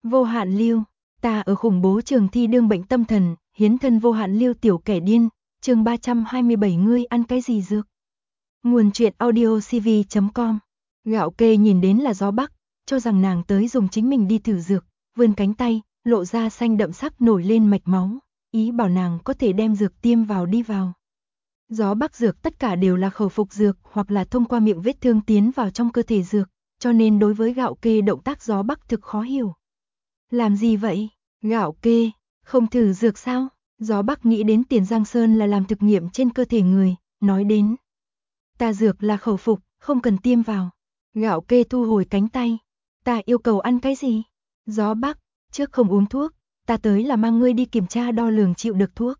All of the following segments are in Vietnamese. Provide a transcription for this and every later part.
Vô hạn lưu, ta ở khủng bố trường thi đương bệnh tâm thần, hiến thân vô hạn lưu tiểu kẻ điên, chương 327 ngươi ăn cái gì dược. Nguồn truyện audio cv.com. Gạo kê nhìn đến là gió bắc, cho rằng nàng tới dùng chính mình đi thử dược, vươn cánh tay, lộ ra xanh đậm sắc nổi lên mạch máu, ý bảo nàng có thể đem dược tiêm vào đi vào. Gió bắc dược tất cả đều là khẩu phục dược hoặc là thông qua miệng vết thương tiến vào trong cơ thể dược, cho nên đối với gạo kê động tác gió bắc thực khó hiểu. Làm gì vậy? Gạo kê, không thử dược sao? Gió bắc nghĩ đến Tiền Giang Sơn là làm thực nghiệm trên cơ thể người, nói đến. Ta dược là khẩu phục, không cần tiêm vào. Gạo kê thu hồi cánh tay. Ta yêu cầu ăn cái gì? Gió bắc, trước không uống thuốc, ta tới là mang ngươi đi kiểm tra đo lường chịu được thuốc.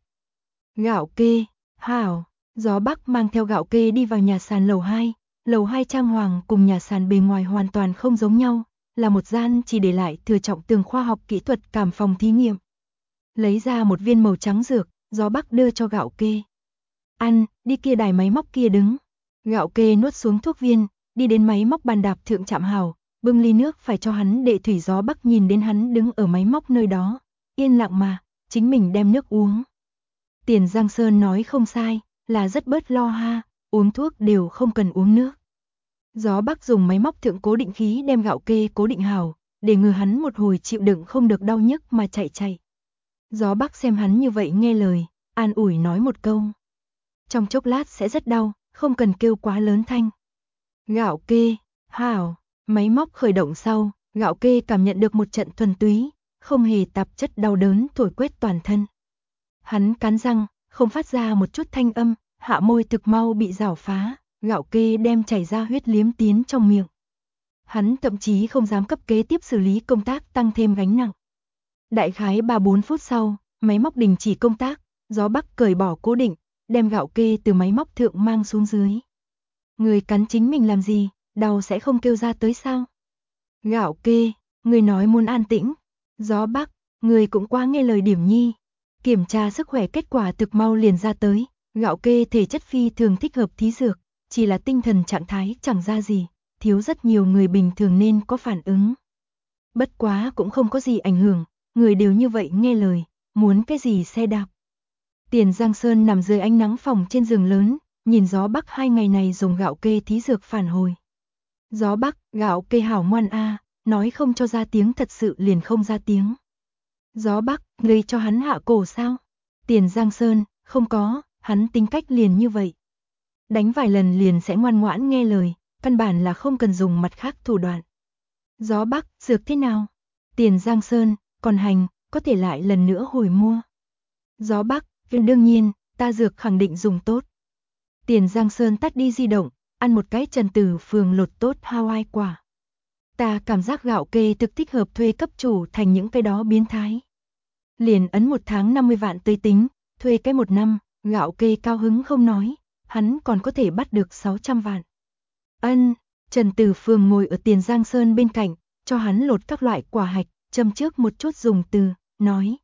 Gạo kê, hảo. Gió bắc mang theo gạo kê đi vào nhà sàn lầu 2. Lầu 2 trang hoàng cùng nhà sàn bề ngoài hoàn toàn không giống nhau, là một gian chỉ để lại thừa trọng tường khoa học kỹ thuật cảm phòng thí nghiệm. Lấy ra một viên màu trắng dược, gió bắc đưa cho gạo kê. Ăn, đi kia đài máy móc kia đứng. Gạo kê nuốt xuống thuốc viên, đi đến máy móc bàn đạp thượng chạm hào, bưng ly nước phải cho hắn đệ thủy. Gió bắc nhìn đến hắn đứng ở máy móc nơi đó, yên lặng mà, chính mình đem nước uống. Tiền Giang Sơn nói không sai, là rất bớt lo ha, uống thuốc đều không cần uống nước. Gió bắc dùng máy móc thượng cố định khí đem gạo kê cố định hào, để ngừa hắn một hồi chịu đựng không được đau nhức mà chạy. Gió bắc xem hắn như vậy nghe lời, an ủi nói một câu. Trong chốc lát sẽ rất đau, không cần kêu quá lớn thanh. Gạo kê, hảo, máy móc khởi động sau, gạo kê cảm nhận được một trận thuần túy, không hề tạp chất đau đớn thổi quét toàn thân. Hắn cắn răng, không phát ra một chút thanh âm, hạ môi thực mau bị rảo phá, gạo kê đem chảy ra huyết liếm tiến trong miệng. Hắn thậm chí không dám cấp kế tiếp xử lý công tác tăng thêm gánh nặng. Đại khái 3-4 phút sau, máy móc đình chỉ công tác, gió bắc cởi bỏ cố định, đem gạo kê từ máy móc thượng mang xuống dưới. Người cắn chính mình làm gì, đau sẽ không kêu ra tới sao? Gạo kê, người nói muốn an tĩnh. Gió bắc, người cũng quá nghe lời điểm nhi. Kiểm tra sức khỏe kết quả thực mau liền ra tới, gạo kê thể chất phi thường thích hợp thí dược, chỉ là tinh thần trạng thái chẳng ra gì, thiếu rất nhiều người bình thường nên có phản ứng. Bất quá cũng không có gì ảnh hưởng, người đều như vậy nghe lời, muốn cái gì xe đạp. Tiền Giang Sơn nằm dưới ánh nắng phòng trên giường lớn, nhìn gió bắc 2 ngày này dùng gạo kê thí dược phản hồi. Gió bắc, gạo kê hảo ngoan a, nói không cho ra tiếng thật sự liền không ra tiếng. Gió bắc, ngươi cho hắn hạ cổ sao? Tiền Giang Sơn, không có, hắn tính cách liền như vậy. Đánh vài lần liền sẽ ngoan ngoãn nghe lời, căn bản là không cần dùng mặt khác thủ đoạn. Gió bắc, dược thế nào? Tiền Giang Sơn, còn hành, có thể lại lần nữa hồi mua. Gió bắc, đương nhiên, ta dược khẳng định dùng tốt. Tiền Giang Sơn tắt đi di động, ăn một cái Trần Tử Phường lột tốt Hawaii quả. Ta cảm giác gạo kê thực thích hợp thuê cấp chủ thành những cái đó biến thái. Liền ấn 1 tháng 50 vạn tới tính, thuê cái 1 năm, gạo kê cao hứng không nói, hắn còn có thể bắt được 600 vạn. Ân, Trần Tử Phường ngồi ở Tiền Giang Sơn bên cạnh, cho hắn lột các loại quả hạch, châm trước một chút dùng từ, nói.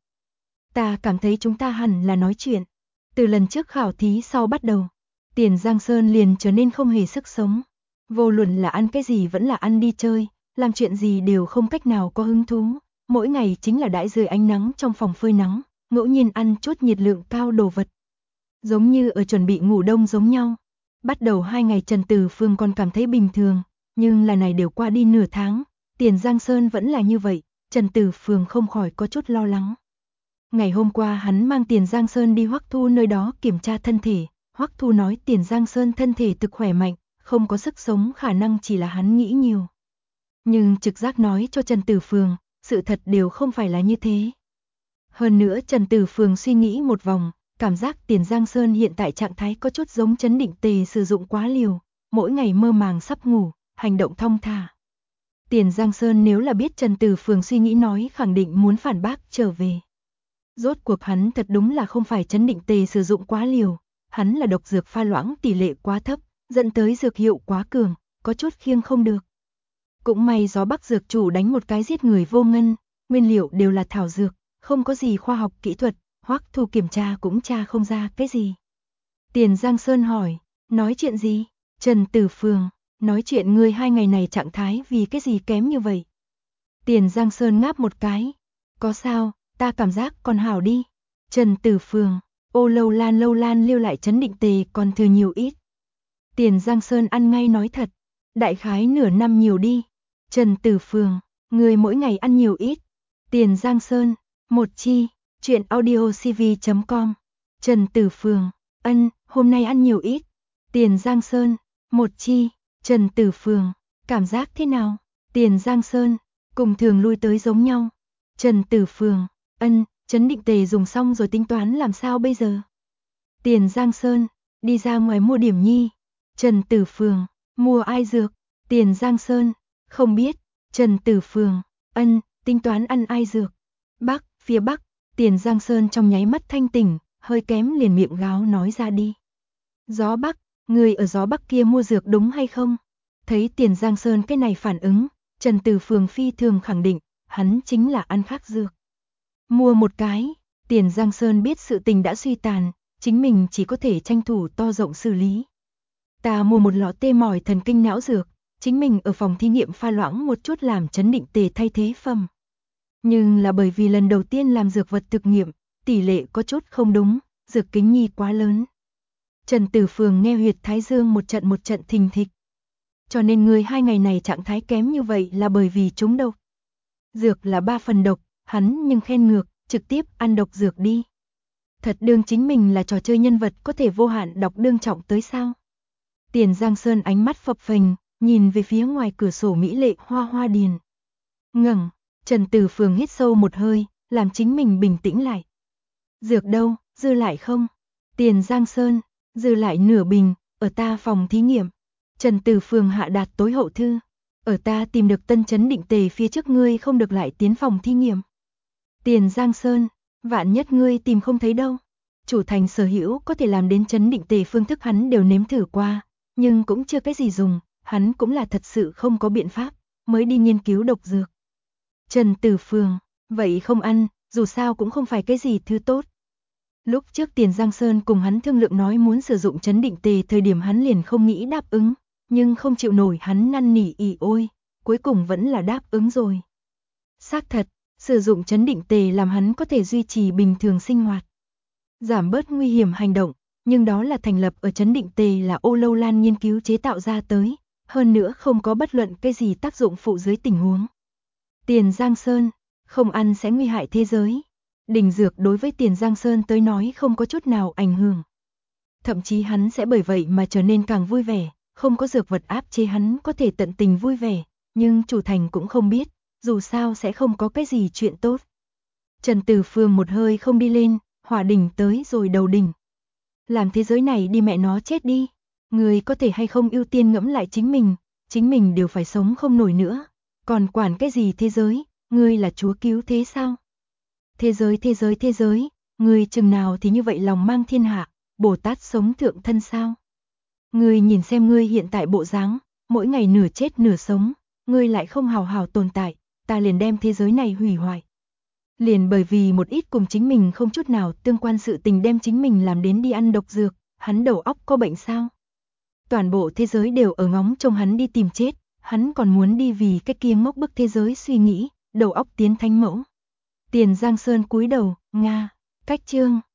Ta cảm thấy chúng ta hẳn là nói chuyện. Từ lần trước khảo thí sau bắt đầu, Tiền Giang Sơn liền trở nên không hề sức sống. Vô luận là ăn cái gì vẫn là ăn đi chơi, làm chuyện gì đều không cách nào có hứng thú. Mỗi ngày chính là đãi dưới ánh nắng trong phòng phơi nắng, ngẫu nhiên ăn chút nhiệt lượng cao đồ vật. Giống như ở chuẩn bị ngủ đông giống nhau. Bắt đầu 2 ngày Trần Tử Phương còn cảm thấy bình thường, nhưng là này đều qua đi nửa tháng, Tiền Giang Sơn vẫn là như vậy, Trần Tử Phương không khỏi có chút lo lắng. Ngày hôm qua hắn mang Tiền Giang Sơn đi Hoắc Thu nơi đó kiểm tra thân thể, Hoắc Thu nói Tiền Giang Sơn thân thể thực khỏe mạnh, không có sức sống, khả năng chỉ là hắn nghĩ nhiều. Nhưng trực giác nói cho Trần Tử Phương, sự thật đều không phải là như thế. Hơn nữa Trần Tử Phương suy nghĩ một vòng, cảm giác Tiền Giang Sơn hiện tại trạng thái có chút giống Trấn Định Tề sử dụng quá liều, mỗi ngày mơ màng sắp ngủ, hành động thong thả. Tiền Giang Sơn nếu là biết Trần Tử Phương suy nghĩ nói khẳng định muốn phản bác trở về. Rốt cuộc hắn thật đúng là không phải Trấn Định Tề sử dụng quá liều, hắn là độc dược pha loãng tỷ lệ quá thấp, dẫn tới dược hiệu quá cường, có chút khiêng không được. Cũng may gió bắc dược chủ đánh một cái giết người vô ngân, nguyên liệu đều là thảo dược, không có gì khoa học kỹ thuật, Hoắc Thu kiểm tra cũng tra không ra cái gì. Tiền Giang Sơn hỏi, nói chuyện gì? Trần Tử Phương, nói chuyện ngươi 2 ngày này trạng thái vì cái gì kém như vậy? Tiền Giang Sơn ngáp một cái. Có sao, ta cảm giác còn hảo đi. Trần Tử Phường, ô lâu lan lưu lại trấn định tề còn thừa nhiều ít. Tiền Giang Sơn ăn ngay nói thật. Đại khái nửa năm nhiều đi. Trần Tử Phường, người mỗi ngày ăn nhiều ít. Tiền Giang Sơn, một chi, chuyện audiocv.com. Trần Tử Phường, hôm nay ăn nhiều ít. Tiền Giang Sơn, một chi, Trần Tử Phường, cảm giác thế nào? Tiền Giang Sơn, cùng thường lui tới giống nhau. Trần Tử Phường, trấn định tề dùng xong rồi tính toán làm sao bây giờ? Tiền Giang Sơn, đi ra ngoài mua điểm nhi. Trần Tử Phường, mua ai dược? Tiền Giang Sơn, không biết. Trần Tử Phường, tính toán ăn ai dược? Phía Bắc, Tiền Giang Sơn trong nháy mắt thanh tỉnh, hơi kém liền miệng gáo nói ra đi. Gió Bắc, người ở gió Bắc kia mua dược đúng hay không? Thấy Tiền Giang Sơn cái này phản ứng, Trần Tử Phường phi thường khẳng định, hắn chính là ăn khác dược. Mua một cái, Tiền Giang Sơn biết sự tình đã suy tàn, chính mình chỉ có thể tranh thủ to rộng xử lý. Ta mua một lọ tê mỏi thần kinh não dược, chính mình ở phòng thí nghiệm pha loãng một chút làm trấn định tề thay thế phẩm. Nhưng là bởi vì lần đầu tiên làm dược vật thực nghiệm, tỷ lệ có chút không đúng, dược kính nhi quá lớn. Trần Tử Phường nghe huyệt thái dương một trận thình thịch. Cho nên người 2 ngày này trạng thái kém như vậy là bởi vì trúng độc. Dược là 3 phần độc, hắn nhưng khen ngược, trực tiếp ăn độc dược đi. Thật đương chính mình là trò chơi nhân vật có thể vô hạn độc đương trọng tới sao? Tiền Giang Sơn ánh mắt phập phình, nhìn về phía ngoài cửa sổ mỹ lệ hoa điền. Ngẩng, Trần Tử Phường hít sâu một hơi, làm chính mình bình tĩnh lại. Dược đâu, dư lại không? Tiền Giang Sơn, dư lại nửa bình, ở ta phòng thí nghiệm. Trần Tử Phường hạ đạt tối hậu thư. Ở ta tìm được tân trấn định tề phía trước ngươi không được lại tiến phòng thí nghiệm. Tiền Giang Sơn, vạn nhất ngươi tìm không thấy đâu. Chủ thành sở hữu có thể làm đến trấn định tề phương thức hắn đều nếm thử qua, nhưng cũng chưa cái gì dùng, hắn cũng là thật sự không có biện pháp, mới đi nghiên cứu độc dược. Trần Tử Phường, vậy không ăn, dù sao cũng không phải cái gì thứ tốt. Lúc trước Tiền Giang Sơn cùng hắn thương lượng nói muốn sử dụng trấn định tề thời điểm hắn liền không nghĩ đáp ứng, nhưng không chịu nổi hắn năn nỉ ỉ ôi, cuối cùng vẫn là đáp ứng rồi. Xác thật, sử dụng trấn định tề làm hắn có thể duy trì bình thường sinh hoạt, giảm bớt nguy hiểm hành động, nhưng đó là thành lập ở trấn định tề là Ô Lâu Lan nghiên cứu chế tạo ra tới, hơn nữa không có bất luận cái gì tác dụng phụ dưới tình huống. Tiền Giang Sơn, không ăn sẽ nguy hại thế giới. Đỉnh dược đối với Tiền Giang Sơn tới nói không có chút nào ảnh hưởng. Thậm chí hắn sẽ bởi vậy mà trở nên càng vui vẻ, không có dược vật áp chế hắn có thể tận tình vui vẻ, nhưng chủ thành cũng không biết, dù sao sẽ không có cái gì chuyện tốt. Trần Tử Phường một hơi không đi lên, hỏa đỉnh tới rồi đầu đỉnh. Làm thế giới này đi mẹ nó chết đi, người có thể hay không ưu tiên ngẫm lại chính mình đều phải sống không nổi nữa, còn quản cái gì thế giới, ngươi là chúa cứu thế sao? Thế giới, ngươi chừng nào thì như vậy lòng mang thiên hạ, Bồ Tát sống thượng thân sao? Ngươi nhìn xem ngươi hiện tại bộ dáng, mỗi ngày nửa chết nửa sống, ngươi lại không hào hào tồn tại, ta liền đem thế giới này hủy hoại. Liền bởi vì một ít cùng chính mình không chút nào tương quan sự tình đem chính mình làm đến đi ăn độc dược, hắn đầu óc có bệnh sao? Toàn bộ thế giới đều ở ngóng trông hắn đi tìm chết, hắn còn muốn đi vì cái kia ngốc bức thế giới suy nghĩ, đầu óc tiến thánh mẫu. Tiền Giang Sơn cúi đầu, Nga, cách chương.